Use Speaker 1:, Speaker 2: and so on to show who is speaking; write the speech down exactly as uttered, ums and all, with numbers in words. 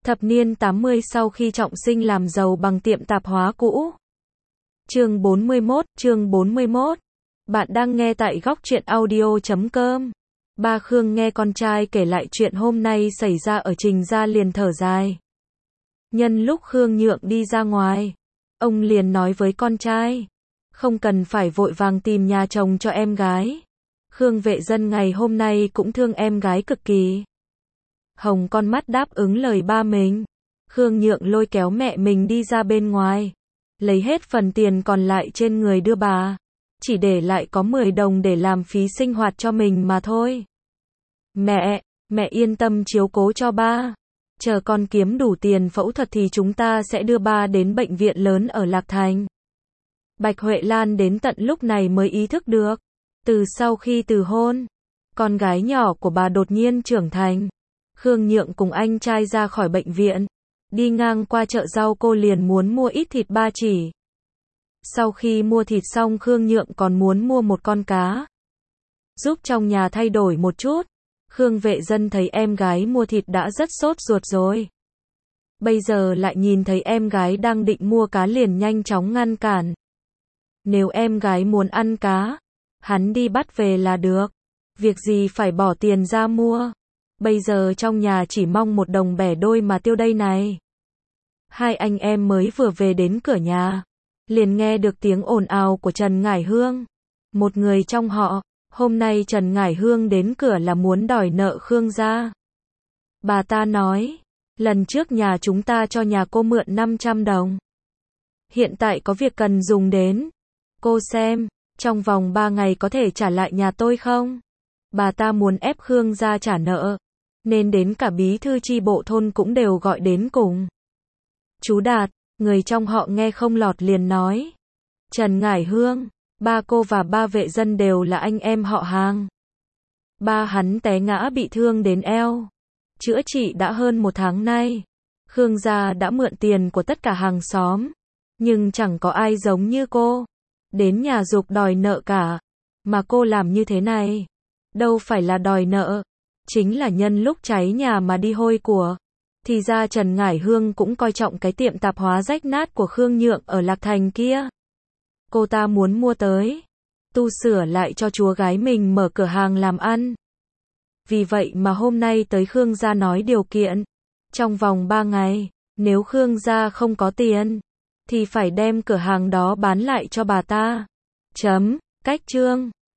Speaker 1: Thập niên tám mươi sau khi trọng sinh làm giàu bằng tiệm tạp hóa cũ. Chương bốn mươi mốt, chương bốn mươi mốt. Bạn đang nghe tại góc truyện audio chấm com. Ba Khương nghe con trai kể lại chuyện hôm nay xảy ra ở Trình gia liền thở dài. Nhân lúc Khương Nhượng đi ra ngoài, ông liền nói với con trai, không cần phải vội vàng tìm nhà chồng cho em gái. Khương Vệ Dân ngày hôm nay cũng thương em gái cực kỳ. Hồng con mắt đáp ứng lời ba mình. Khương Nhượng lôi kéo mẹ mình đi ra bên ngoài, lấy hết phần tiền còn lại trên người đưa bà, chỉ để lại có mười đồng để làm phí sinh hoạt cho mình mà thôi. Mẹ, mẹ yên tâm chiếu cố cho ba. Chờ con kiếm đủ tiền phẫu thuật thì chúng ta sẽ đưa ba đến bệnh viện lớn ở Lạc Thành. Bạch Huệ Lan đến tận lúc này mới ý thức được. Từ sau khi từ hôn, con gái nhỏ của bà đột nhiên trưởng thành. Khương Nhượng cùng anh trai ra khỏi bệnh viện, đi ngang qua chợ rau cô liền muốn mua ít thịt ba chỉ. Sau khi mua thịt xong Khương Nhượng còn muốn mua một con cá, giúp trong nhà thay đổi một chút. Khương Vệ Dân thấy em gái mua thịt đã rất sốt ruột rồi. Bây giờ lại nhìn thấy em gái đang định mua cá liền nhanh chóng ngăn cản. Nếu em gái muốn ăn cá, hắn đi bắt về là được. Việc gì phải bỏ tiền ra mua. Bây giờ trong nhà chỉ mong một đồng bẻ đôi mà tiêu đây này. Hai anh em mới vừa về đến cửa nhà, liền nghe được tiếng ồn ào của Trần Ngải Hương. Một người trong họ, hôm nay Trần Ngải Hương đến cửa là muốn đòi nợ Khương gia. Bà ta nói, lần trước nhà chúng ta cho nhà cô mượn năm trăm đồng. Hiện tại có việc cần dùng đến. Cô xem, trong vòng ba ngày có thể trả lại nhà tôi không? Bà ta muốn ép Khương gia trả nợ, nên đến cả bí thư chi bộ thôn cũng đều gọi đến cùng. Chú Đạt, người trong họ nghe không lọt liền nói. Trần Ngải Hương, ba cô và ba Vệ Dân đều là anh em họ hàng. Ba hắn té ngã bị thương đến eo, chữa trị đã hơn một tháng nay. Khương gia đã mượn tiền của tất cả hàng xóm, nhưng chẳng có ai giống như cô, đến nhà giục đòi nợ cả. Mà cô làm như thế này, đâu phải là đòi nợ, chính là nhân lúc cháy nhà mà đi hôi của. Thì ra Trần Ngải Hương cũng coi trọng cái tiệm tạp hóa rách nát của Khương Nhượng ở Lạc Thành kia. Cô ta muốn mua tới, tu sửa lại cho chúa gái mình mở cửa hàng làm ăn. Vì vậy mà hôm nay tới Khương gia nói điều kiện. Trong vòng ba ngày, nếu Khương gia không có tiền, thì phải đem cửa hàng đó bán lại cho bà ta. Chấm, cách chương.